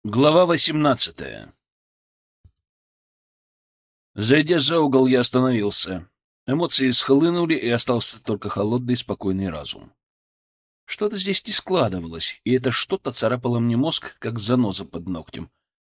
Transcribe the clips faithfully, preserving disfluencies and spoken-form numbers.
Глава восемнадцатая. Зайдя за угол, я остановился. Эмоции схлынули, и остался только холодный, спокойный разум. Что-то здесь не складывалось, и это что-то царапало мне мозг, как заноза под ногтем.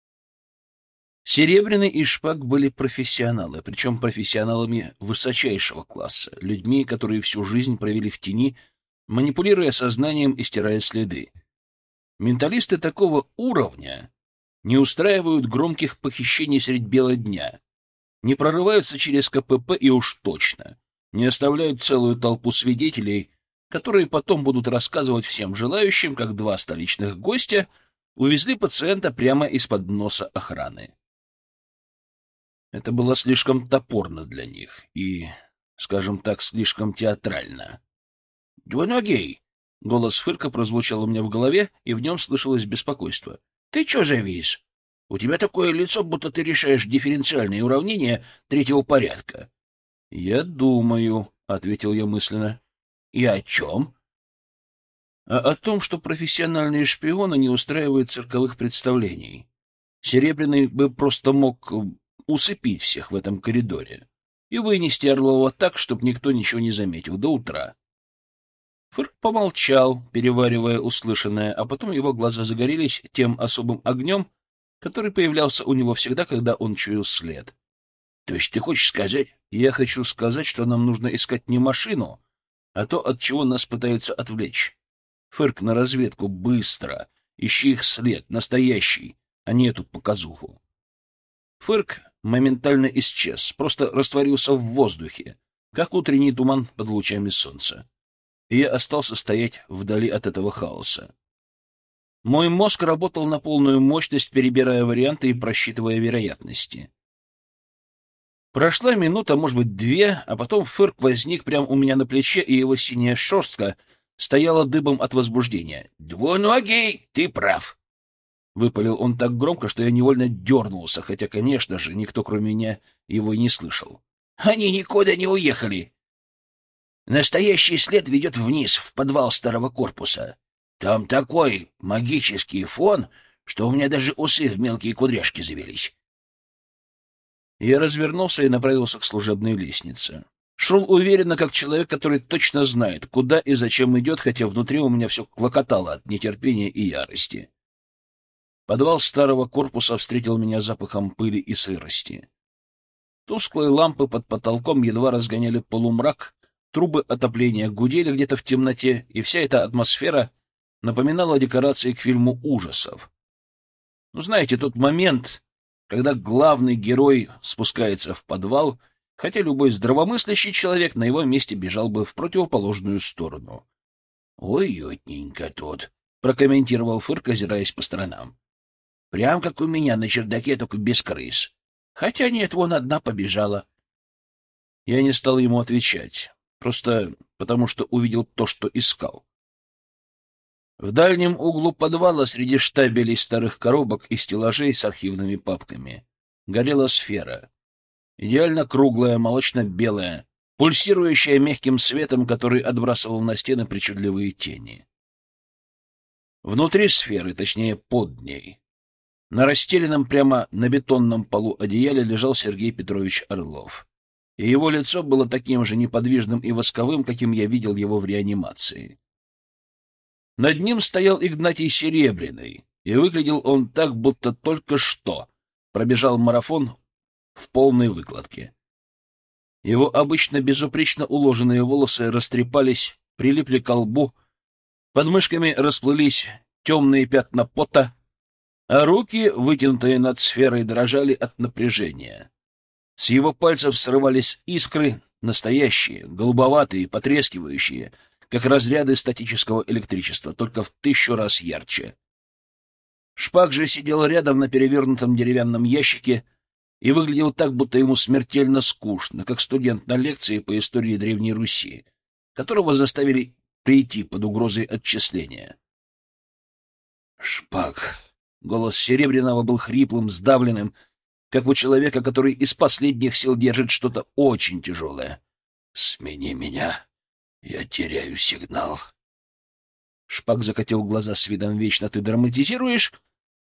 Серебряный и Шпак были профессионалы, причем профессионалами высочайшего класса, людьми, которые всю жизнь провели в тени, манипулируя сознанием и стирая следы. Менталисты такого уровня не устраивают громких похищений средь бела дня, не прорываются через ка пэ пэ и уж точно не оставляют целую толпу свидетелей, которые потом будут рассказывать всем желающим, как два столичных гостя увезли пациента прямо из-под носа охраны. Это было слишком топорно для них и, скажем так, слишком театрально. «Двуногий!» — голос Фырка прозвучал у меня в голове, и в нем слышалось беспокойство. «Ты чё завис? У тебя такое лицо, будто ты решаешь дифференциальные уравнения третьего порядка». «Я думаю», — ответил я мысленно. «И о чем?» «А о том, что профессиональные шпионы не устраивают цирковых представлений. Серебряный бы просто мог усыпить всех в этом коридоре и вынести Орлова так, чтобы никто ничего не заметил до утра». Фырк помолчал, переваривая услышанное, а потом его глаза загорелись тем особым огнем, который появлялся у него всегда, когда он чуял след. — То есть ты хочешь сказать? — Я хочу сказать, что нам нужно искать не машину, а то, от чего нас пытаются отвлечь. Фырк, на разведку, быстро! Ищи их след, настоящий, а не эту показуху. Фырк моментально исчез, просто растворился в воздухе, как утренний туман под лучами солнца. И я остался стоять вдали от этого хаоса. Мой мозг работал на полную мощность, перебирая варианты и просчитывая вероятности. Прошла минута, может быть, две, а потом Фырк возник прямо у меня на плече, и его синяя шерстка стояла дыбом от возбуждения. «Двуногий, ты прав!» Выпалил он так громко, что я невольно дернулся, хотя, конечно же, никто, кроме меня, его и не слышал. «Они никуда не уехали! Настоящий след ведет вниз, в подвал старого корпуса. Там такой магический фон, что у меня даже усы в мелкие кудряшки завелись». Я развернулся и направился к служебной лестнице. Шел уверенно, как человек, который точно знает, куда и зачем идет, хотя внутри у меня все клокотало от нетерпения и ярости. Подвал старого корпуса встретил меня запахом пыли и сырости. Тусклые лампы под потолком едва разгоняли полумрак, трубы отопления гудели где-то в темноте, и вся эта атмосфера напоминала декорации к фильму ужасов. Ну, знаете, тот момент, когда главный герой спускается в подвал, хотя любой здравомыслящий человек на его месте бежал бы в противоположную сторону. — Уютненько тут, — прокомментировал Фырк, озираясь по сторонам. — Прям как у меня на чердаке, только без крыс. Хотя нет, вон одна побежала. Я не стал ему отвечать. Просто потому, что увидел то, что искал. В дальнем углу подвала, среди штабелей старых коробок и стеллажей с архивными папками, горела сфера. Идеально круглая, молочно-белая, пульсирующая мягким светом, который отбрасывал на стены причудливые тени. Внутри сферы, точнее, под ней, на расстеленном прямо на бетонном полу одеяле лежал Сергей Петрович Орлов. И его лицо было таким же неподвижным и восковым, каким я видел его в реанимации. Над ним стоял Игнатий Серебряный, и выглядел он так, будто только что пробежал марафон в полной выкладке. Его обычно безупречно уложенные волосы растрепались, прилипли к лбу, под мышками расплылись темные пятна пота, а руки, вытянутые над сферой, дрожали от напряжения. С его пальцев срывались искры, настоящие, голубоватые, потрескивающие, как разряды статического электричества, только в тысячу раз ярче. Шпак же сидел рядом на перевернутом деревянном ящике и выглядел так, будто ему смертельно скучно, как студент на лекции по истории Древней Руси, которого заставили прийти под угрозой отчисления. «Шпак!» — голос Серебряного был хриплым, сдавленным, как у человека, который из последних сил держит что-то очень тяжелое. «Смени меня, я теряю сигнал». Шпак закатил глаза с видом «Вечно ты драматизируешь»,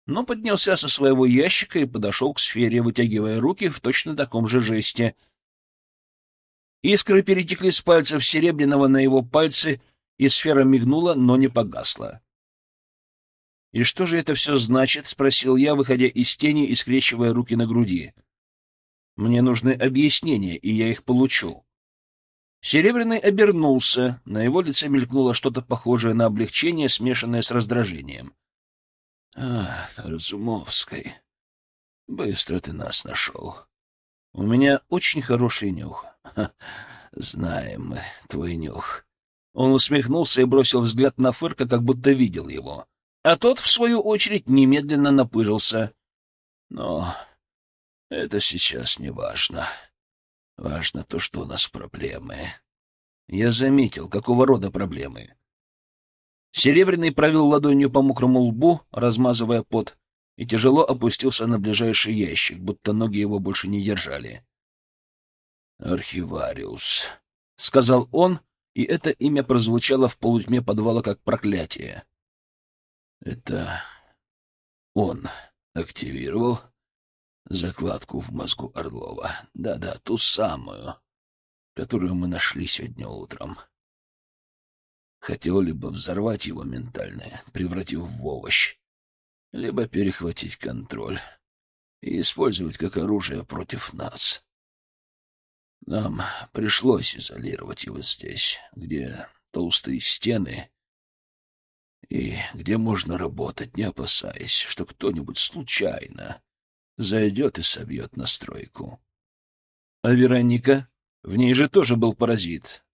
но поднялся со своего ящика и подошел к сфере, вытягивая руки в точно таком же жесте. Искры перетекли с пальцев Серебряного на его пальцы, и сфера мигнула, но не погасла. «И что же это все значит?» — спросил я, выходя из тени и скрещивая руки на груди. «Мне нужны объяснения, и я их получу». Серебряный обернулся. На его лице мелькнуло что-то похожее на облегчение, смешанное с раздражением. — А, Разумовский, быстро ты нас нашел. У меня очень хороший нюх. Ха, знаем мы твой нюх. Он усмехнулся и бросил взгляд на Фырка, как будто видел его. А тот, в свою очередь, немедленно напыжился. Но это сейчас не важно. Важно то, что у нас проблемы. Я заметил, какого рода проблемы. Серебряный провел ладонью по мокрому лбу, размазывая пот, и тяжело опустился на ближайший ящик, будто ноги его больше не держали. «Архивариус», — сказал он, и это имя прозвучало в полутьме подвала как проклятие. «Это он активировал закладку в мозгу Орлова. Да-да, ту самую, которую мы нашли сегодня утром. Хотел либо взорвать его ментально, превратив в овощ, либо перехватить контроль и использовать как оружие против нас. Нам пришлось изолировать его здесь, где толстые стены и где можно работать, не опасаясь, что кто-нибудь случайно зайдет и собьет настройку. А Вероника? В ней же тоже был паразит.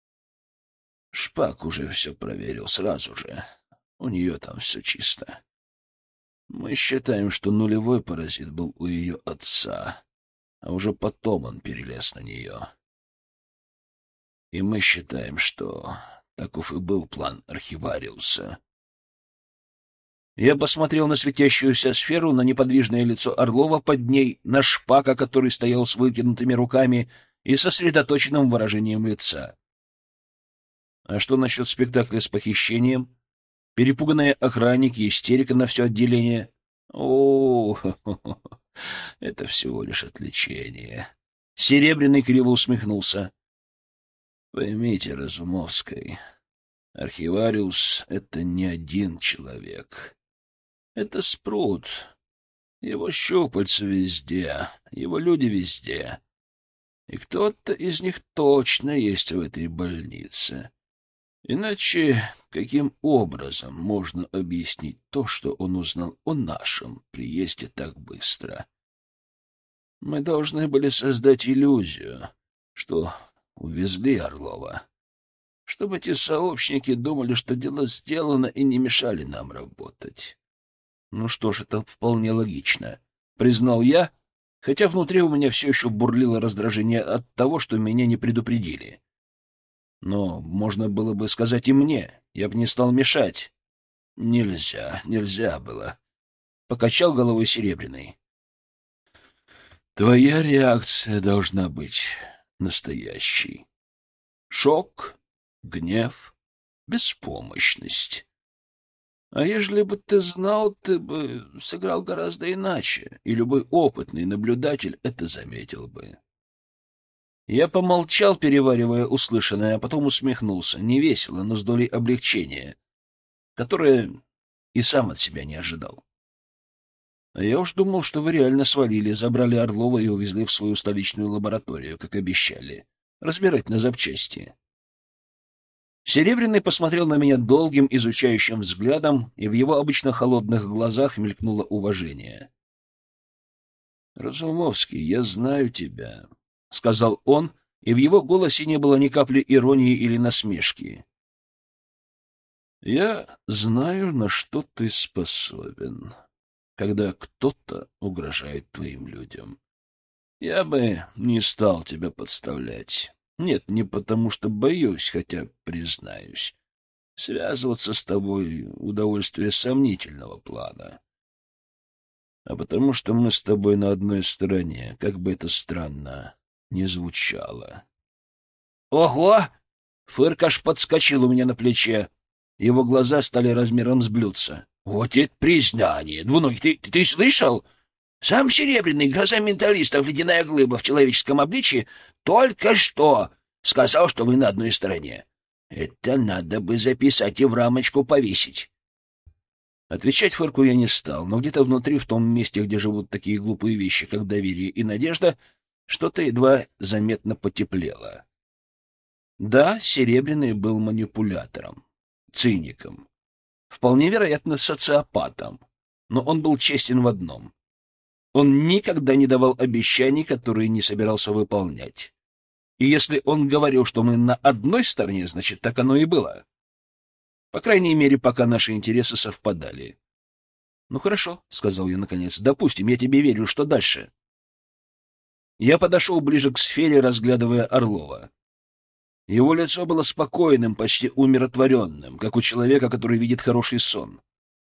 Шпак уже все проверил сразу же. У нее там все чисто. Мы считаем, что нулевой паразит был у ее отца, а уже потом он перелез на нее. И мы считаем, что таков и был план Архивариуса. Я посмотрел на светящуюся сферу, на неподвижное лицо Орлова под ней, на Шпака, который стоял с вытянутыми руками и сосредоточенным выражением лица. А что насчет спектакля с похищением? Перепуганные охранники, истерика на все отделение. О, это всего лишь отвлечение. Серебряный криво усмехнулся. Поймите, Разумовский, Архивариус — это не один человек. Это спрут. Его щупальца везде, его люди везде. И кто-то из них точно есть в этой больнице. Иначе каким образом можно объяснить то, что он узнал о нашем приезде так быстро? Мы должны были создать иллюзию, что увезли Орлова, чтобы эти сообщники думали, что дело сделано, и не мешали нам работать. Ну что ж, это вполне логично, признал я, хотя внутри у меня все еще бурлило раздражение от того, что меня не предупредили. Но можно было бы сказать и мне, я бы не стал мешать. Нельзя, нельзя было. Покачал головой Серебряный. Твоя реакция должна быть настоящей. Шок, гнев, беспомощность. А ежели бы ты знал, ты бы сыграл гораздо иначе, и любой опытный наблюдатель это заметил бы. Я помолчал, переваривая услышанное, а потом усмехнулся, невесело, но с долей облегчения, которое и сам от себя не ожидал. А я уж думал, что вы реально свалили, забрали Орлова и увезли в свою столичную лабораторию, как обещали, разбирать на запчасти. Серебряный посмотрел на меня долгим, изучающим взглядом, и в его обычно холодных глазах мелькнуло уважение. — Разумовский, я знаю тебя, — сказал он, и в его голосе не было ни капли иронии или насмешки. — Я знаю, на что ты способен, когда кто-то угрожает твоим людям. Я бы не стал тебя подставлять. Нет, не потому что боюсь, хотя, признаюсь, связываться с тобой — удовольствие сомнительного плана, а потому что мы с тобой на одной стороне, как бы это странно не звучало. «Ого!» — Фырк аж подскочил у меня на плече. Его глаза стали размером с блюдца. Вот это признание! Двуногий, ты, ты, ты слышал? Сам Серебряный, гроза менталистов, ледяная глыба в человеческом обличии, только что сказал, что вы на одной стороне. Это надо бы записать и в рамочку повесить. Отвечать Фырку я не стал, но где-то внутри, в том месте, где живут такие глупые вещи, как доверие и надежда, что-то едва заметно потеплело. Да, Серебряный был манипулятором, циником, вполне вероятно, социопатом, но он был честен в одном. Он никогда не давал обещаний, которые не собирался выполнять. И если он говорил, что мы на одной стороне, значит, так оно и было. По крайней мере, пока наши интересы совпадали. «Ну хорошо», — сказал я наконец, — «допустим, я тебе верю. Что дальше?» Я подошел ближе к сфере, разглядывая Орлова. Его лицо было спокойным, почти умиротворенным, как у человека, который видит хороший сон.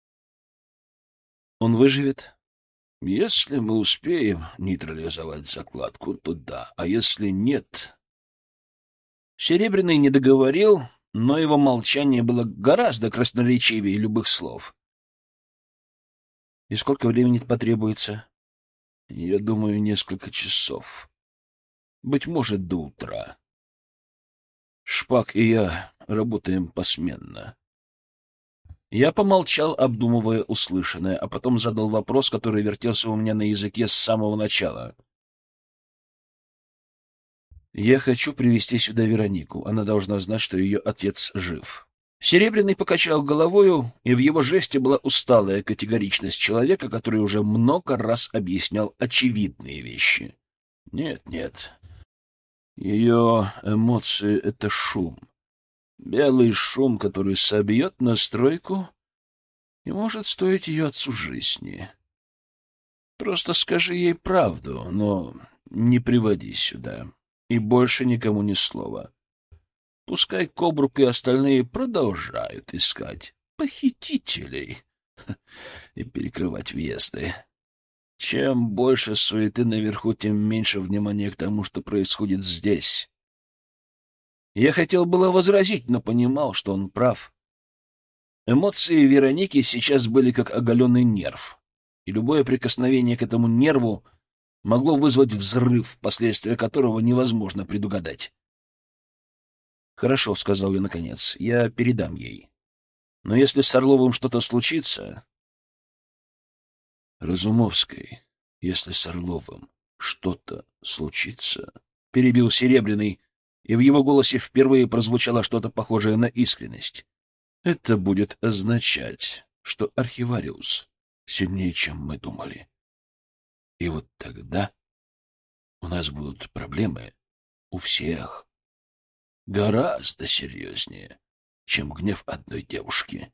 «Он выживет?» «Если мы успеем нейтрализовать закладку, то да, а если нет...» Серебряный не договорил, но его молчание было гораздо красноречивее любых слов. «И сколько времени потребуется?» «Я думаю, несколько часов. Быть может, до утра. Шпак и я работаем посменно». Я помолчал, обдумывая услышанное, а потом задал вопрос, который вертелся у меня на языке с самого начала. «Я хочу привезти сюда Веронику. Она должна знать, что ее отец жив». Серебряный покачал головою, и в его жесте была усталая категоричность человека, который уже много раз объяснял очевидные вещи. «Нет, нет. Ее эмоции — это шум. Белый шум, который собьет настройку и может стоить ее отцу жизни. Просто скажи ей правду, но не приводи сюда. И больше никому ни слова. Пускай Кобрук и остальные продолжают искать похитителей и перекрывать въезды. Чем больше суеты наверху, тем меньше внимания к тому, что происходит здесь». Я хотел было возразить, но понимал, что он прав. Эмоции Вероники сейчас были как оголенный нерв, и любое прикосновение к этому нерву могло вызвать взрыв, последствия которого невозможно предугадать. «Хорошо», — сказал я наконец, — «я передам ей. Но если с Орловым что-то случится...» «Разумовской, если с Орловым что-то случится...» — перебил Серебряный, и в его голосе впервые прозвучало что-то похожее на искренность. «Это будет означать, что архивариус сильнее, чем мы думали. И вот тогда у нас будут проблемы у всех. Гораздо серьезнее, чем гнев одной девушки».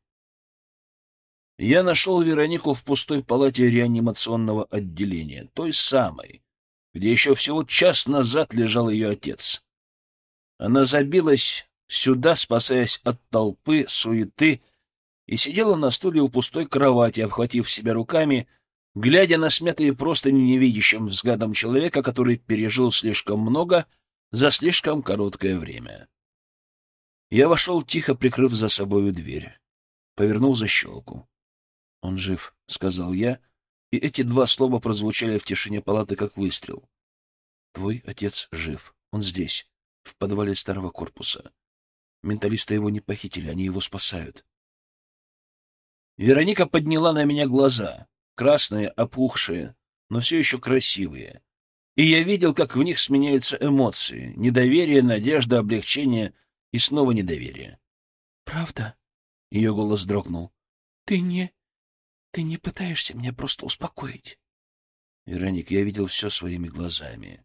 Я нашел Веронику в пустой палате реанимационного отделения, той самой, где еще всего час назад лежал ее отец. Она забилась сюда, спасаясь от толпы, суеты, и сидела на стуле у пустой кровати, обхватив себя руками, глядя на смятые простыни невидящим взглядом человека, который пережил слишком много за слишком короткое время. Я вошел, тихо прикрыв за собою дверь. Повернул защелку. «Он жив», — сказал я, и эти два слова прозвучали в тишине палаты, как выстрел. «Твой отец жив. Он здесь, в подвале старого корпуса. Менталисты его не похитили, они его спасают». Вероника подняла на меня глаза, красные, опухшие, но все еще красивые. И я видел, как в них сменяются эмоции: недоверие, надежда, облегчение и снова недоверие. «Правда?» — ее голос дрогнул. «Ты не... ты не пытаешься меня просто успокоить?» «Вероник, я видел все своими глазами.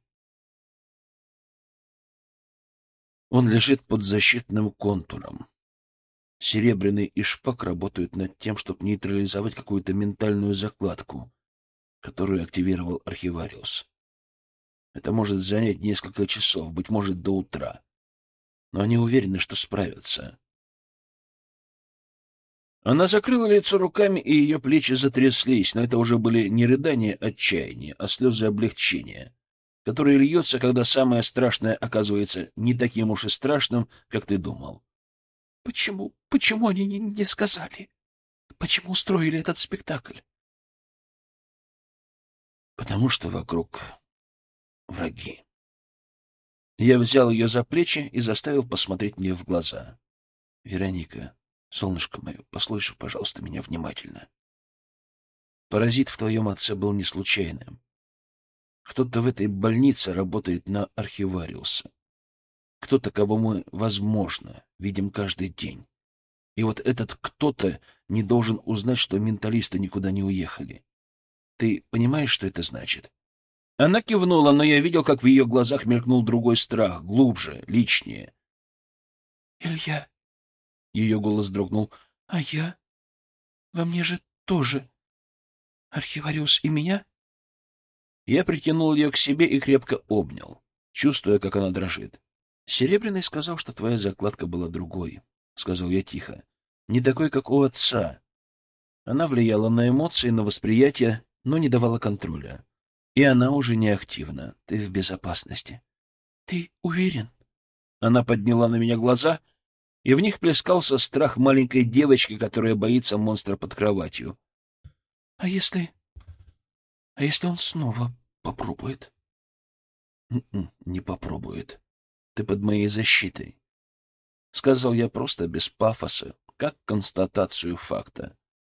Он лежит под защитным контуром. Серебряный и Шпак работают над тем, чтобы нейтрализовать какую-то ментальную закладку, которую активировал архивариус. Это может занять несколько часов, быть может, до утра. Но они уверены, что справятся». Она закрыла лицо руками, и ее плечи затряслись, но это уже были не рыдания отчаяния, а слезы облегчения, которые льются, когда самое страшное оказывается не таким уж и страшным, как ты думал. «Почему? Почему они не, не сказали?» Почему устроили этот спектакль? Потому что вокруг враги. Я взял ее за плечи и заставил посмотреть мне в глаза. Вероника, солнышко мое, послушай, пожалуйста, меня внимательно. Паразит в твоем отце был не случайным. Кто-то в этой больнице работает на архивариуса. Кто-то, кого мы, возможно, видим каждый день. И вот этот кто-то не должен узнать, что менталисты никуда не уехали. Ты понимаешь, что это значит? Она кивнула, но я видел, как в ее глазах мелькнул другой страх, глубже, личнее. — Илья, — ее голос дрогнул, — а я? Во мне же тоже архивариус и меня? Я притянул ее к себе и крепко обнял, чувствуя, как она дрожит. — Серебряный сказал, что твоя закладка была другой, — сказал я тихо. — Не такой, как у отца. Она влияла на эмоции, на восприятие, но не давала контроля. И она уже не активна. Ты в безопасности. — Ты уверен? Она подняла на меня глаза, и в них плескался страх маленькой девочки, которая боится монстра под кроватью. — А если... А если он снова попробует? Н-н, не попробует. Ты под моей защитой. Сказал я просто, без пафоса, как констатацию факта.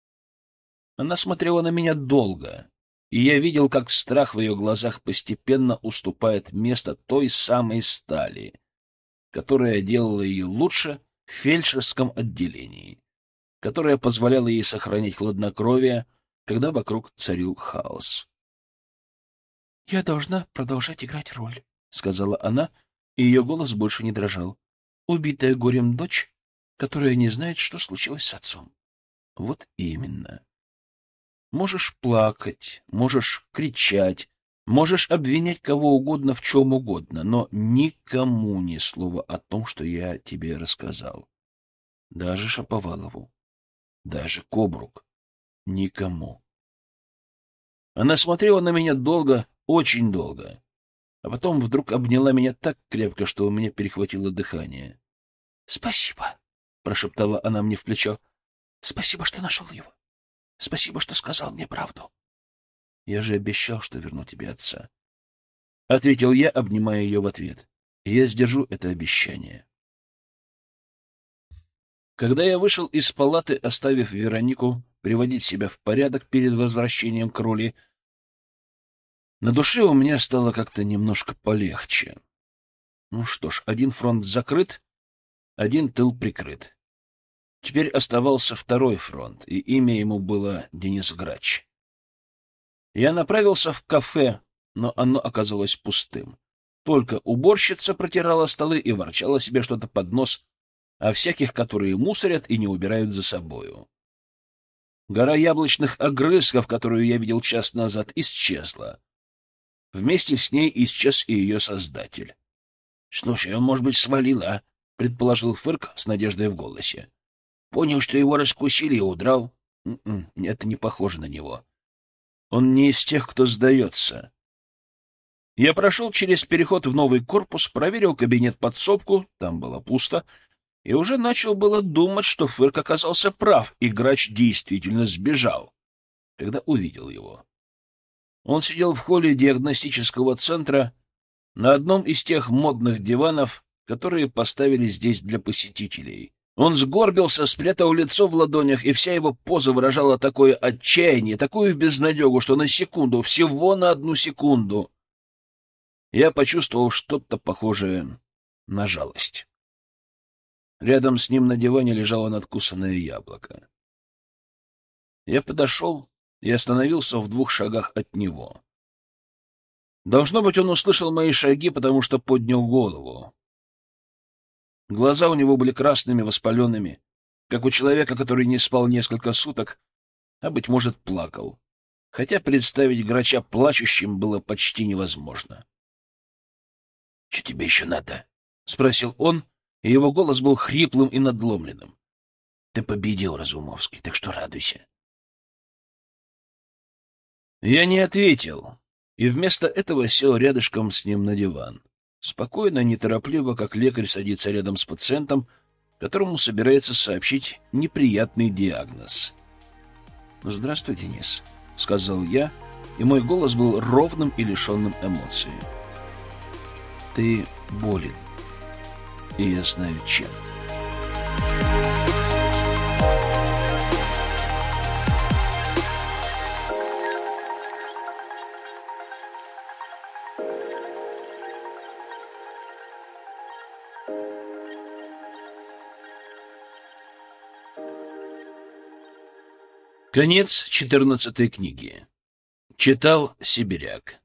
Она смотрела на меня долго, и я видел, как страх в ее глазах постепенно уступает место той самой стали, которая делала ее лучше в фельдшерском отделении, которая позволяла ей сохранять хладнокровие, когда вокруг царил хаос. — Я должна продолжать играть роль, — сказала она, и ее голос больше не дрожал. — Убитая горем дочь, которая не знает, что случилось с отцом. — Вот именно. Можешь плакать, можешь кричать, можешь обвинять кого угодно в чем угодно, но никому ни слова о том, что я тебе рассказал. Даже Шаповалову, даже Кобрук. Никому. Она смотрела на меня долго, очень долго, а потом вдруг обняла меня так крепко, что у меня перехватило дыхание. — Спасибо, — прошептала она мне в плечо. — Спасибо, что нашел его. Спасибо, что сказал мне правду. — Я же обещал, что верну тебе отца. — ответил я, обнимая ее в ответ. И я сдержу это обещание. Когда я вышел из палаты, оставив Веронику приводить себя в порядок перед возвращением к роли, на душе у меня стало как-то немножко полегче. Ну что ж, один фронт закрыт, один тыл прикрыт. Теперь оставался второй фронт, и имя ему было Денис Грач. Я направился в кафе, но оно оказалось пустым. Только уборщица протирала столы и ворчала себе что-то под нос о всяких, которые мусорят и не убирают за собою. Гора яблочных огрызков, которую я видел час назад, исчезла. Вместе с ней исчез и ее создатель. — Слушай, он, может быть, свалил, а? — предположил Фырк с надеждой в голосе. Понял, что его раскусили и удрал. Н-н, это не похоже на него. Он не из тех, кто сдается. Я прошел через переход в новый корпус, проверил кабинет-подсобку, там было пусто, и уже начал было думать, что Фырк оказался прав, и Грач действительно сбежал, когда увидел его. Он сидел в холле диагностического центра на одном из тех модных диванов, которые поставили здесь для посетителей. Он сгорбился, спрятал лицо в ладонях, и вся его поза выражала такое отчаяние, такую безнадегу, что на секунду, всего на одну секунду, я почувствовал что-то похожее на жалость. Рядом с ним на диване лежало надкусанное яблоко. Я подошел и остановился в двух шагах от него. Должно быть, он услышал мои шаги, потому что поднял голову. Глаза у него были красными, воспаленными, как у человека, который не спал несколько суток, а, быть может, плакал. Хотя представить Грача плачущим было почти невозможно. — Что тебе еще надо? — спросил он, и его голос был хриплым и надломленным. — Ты победил, Разумовский, так что радуйся. Я не ответил, и вместо этого сел рядышком с ним на диван. Спокойно, неторопливо, как лекарь садится рядом с пациентом, которому собирается сообщить неприятный диагноз. «Здравствуй, Денис», — сказал я, и мой голос был ровным и лишенным эмоций. «Ты болен, и я знаю, чем». Конец четырнадцатой книги. Читал Сибиряк.